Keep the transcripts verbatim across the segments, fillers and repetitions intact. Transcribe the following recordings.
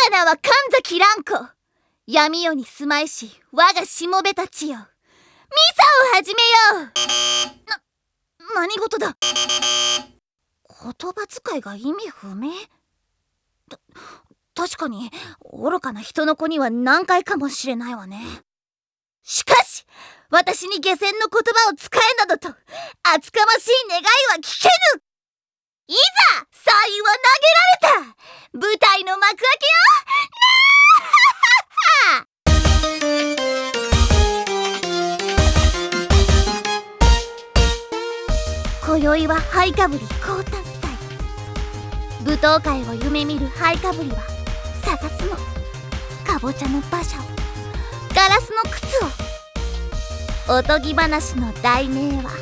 が名は神崎蘭子。闇夜に住まいし我がしもべたちよ、ミサを始めよう。な、何事だ。言葉遣いが意味不明。た、確かに愚かな人の子には難解かもしれないわね。しかし私に下船の言葉を使えなどと厚かましい願いは聞けぬ。いざサイは投げられた。舞台の幕開けよ。今宵は灰かぶり降誕祭。舞踏会を夢見る灰かぶりは探すの。かぼちゃの馬車を、ガラスの靴を。おとぎ話の題名は目指せ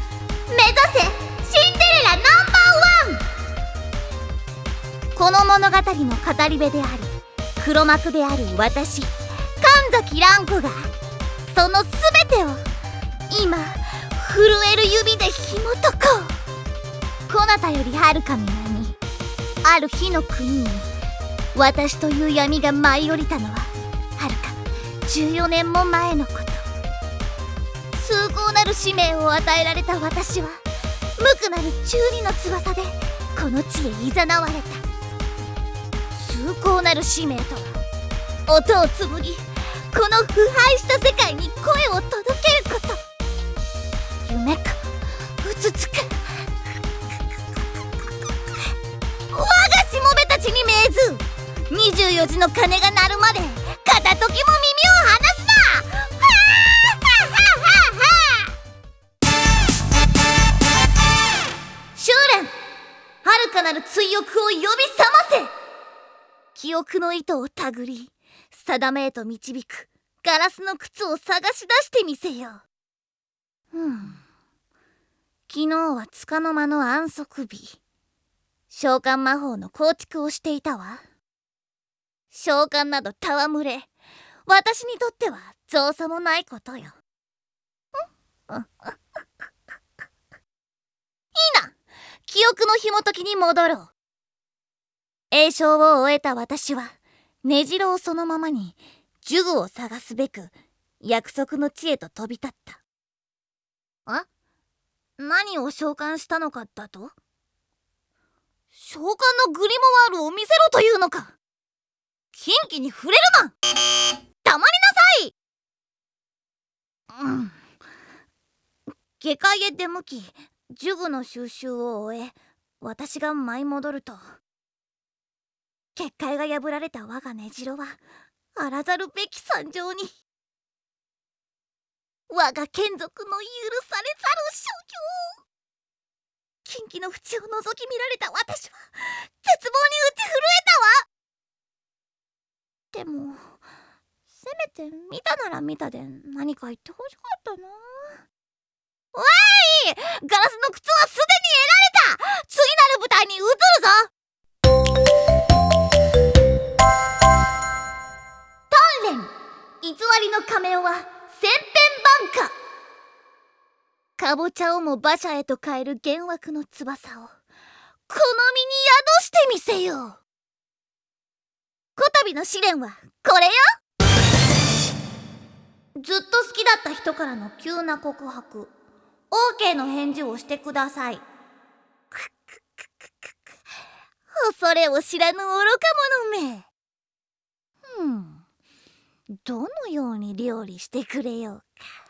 シンデレラナンバーワン。この物語の語り部であり黒幕である私神崎蘭子がそのすべてを今震える指で紐解こう。こなたよりはるか南、ある日の国に私という闇が舞い降りたのははるかじゅうよねんも前のこと。崇高なる使命を与えられた私は無垢なる中二の翼でこの地へいざなわれた。崇高なる使命とは音を紡ぎこの腐敗した世界に声を届けること。夢かうつつか我がしもべたちに命ず。にじゅうよじの鐘が鳴るまで片時も耳を離すな。修練、遥かなる追憶を呼び覚ませ。記憶の糸を手繰り定めへと導くガラスの靴を探し出してみせよう。ふん、昨日は束の間の安息日。召喚魔法の構築をしていたわ。召喚など戯れ、私にとっては造作もないことよ。いいな、記憶の紐解きに戻ろう。詠唱を終えた私は根城をそのままに呪具を探すべく約束の地へと飛び立った。あ、何を召喚したのかだと。召喚のグリモワールを見せろというのか。禁忌に触れるな。黙りなさい。うん。下界へ出向き呪具の収集を終え私が舞い戻ると結界が破られた我が根城はあらざるべき惨状に。我が眷属の許されざる所業。禁忌の淵を覗き見られた私は絶望に打ち震えたわ。でもせめて見たなら見たで何か言ってほしかったな。おい、ガラスの靴はすでに得られた。次なる舞台に移るぞ。鍛錬、偽りの仮面は千変万化。かぼちゃをも馬車へと変える幻惑の翼をこの身に宿してみせよう。こたびの試練はこれよ。ずっと好きだった人からの急な告白、 オーケー の返事をしてください。恐れを知らぬ愚か者め。ふん、どのように料理してくれようか。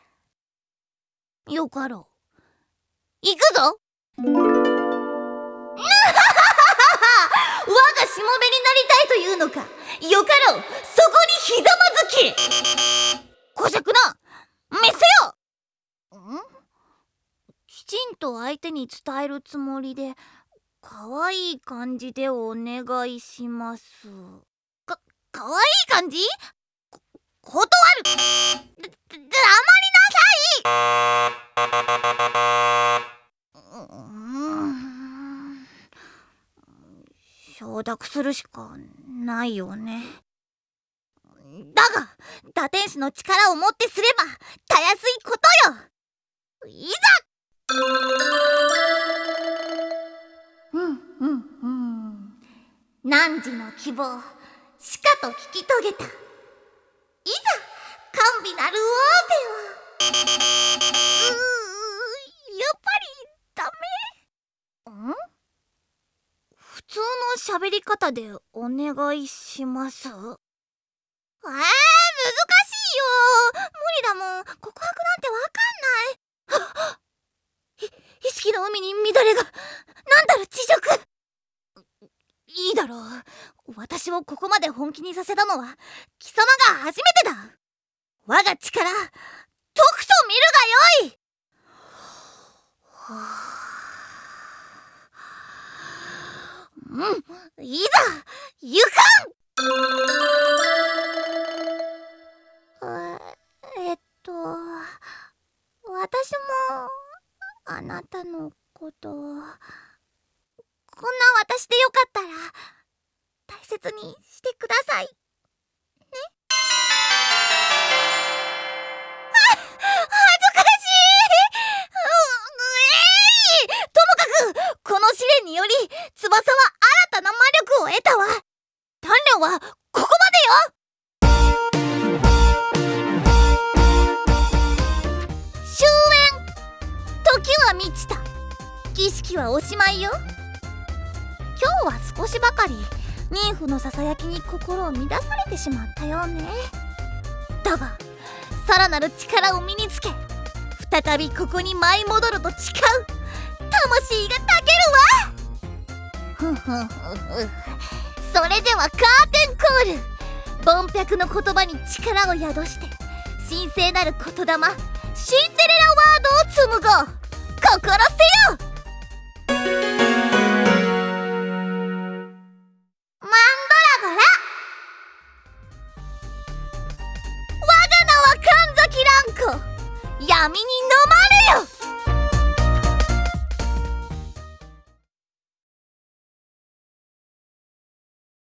よかろう、行くぞ。我がしもべになりたいというのか。よかろう、そこにひざまずき。こしゃくな、見せよ。ん、きちんと相手に伝えるつもりでかわいい感じでお願いします。か、かわいい感じ？こ、断る。だ、黙りなさい。うーん、承諾するしかないよね。だが打天使の力をもってすればたやすいことよ。いざ。うんうんうん、汝の希望しかと聞き遂げた。いざ甘美なる王では。うー、やっぱりダメ？ん？普通の喋り方でお願いします。えー、難しいよ。無理だもん。告白なんてわかんない。い意識の海に乱れが。なんだろ恥辱。いいだろう。私をここまで本気にさせたのは貴様が初めてだ。我が力とくと見るがよい。うん、いざ行かん。えっと私もあなたのことこんな私でよかったら大切にしてくださいね。あ、恥ずかしい。う、うえい。ともかくこの試練により翼は新たな魔力を得たわ。鍛錬はここまでよ。終焉。時は満ちた。儀式はおしまいよ。今日は少しばかり妊婦のささやきに心を乱されてしまったよね。だがさらなる力を身につけ再びここに舞い戻ると誓う。魂がたけるわ。ふんふんふんふん。それではカーテンコール。ボンピャクの言葉に力を宿して神聖なる言霊シンデレラワードを紡ごう。心せよ。マンドラゴラ。我が名は神崎蘭子。闇に飲まれよ。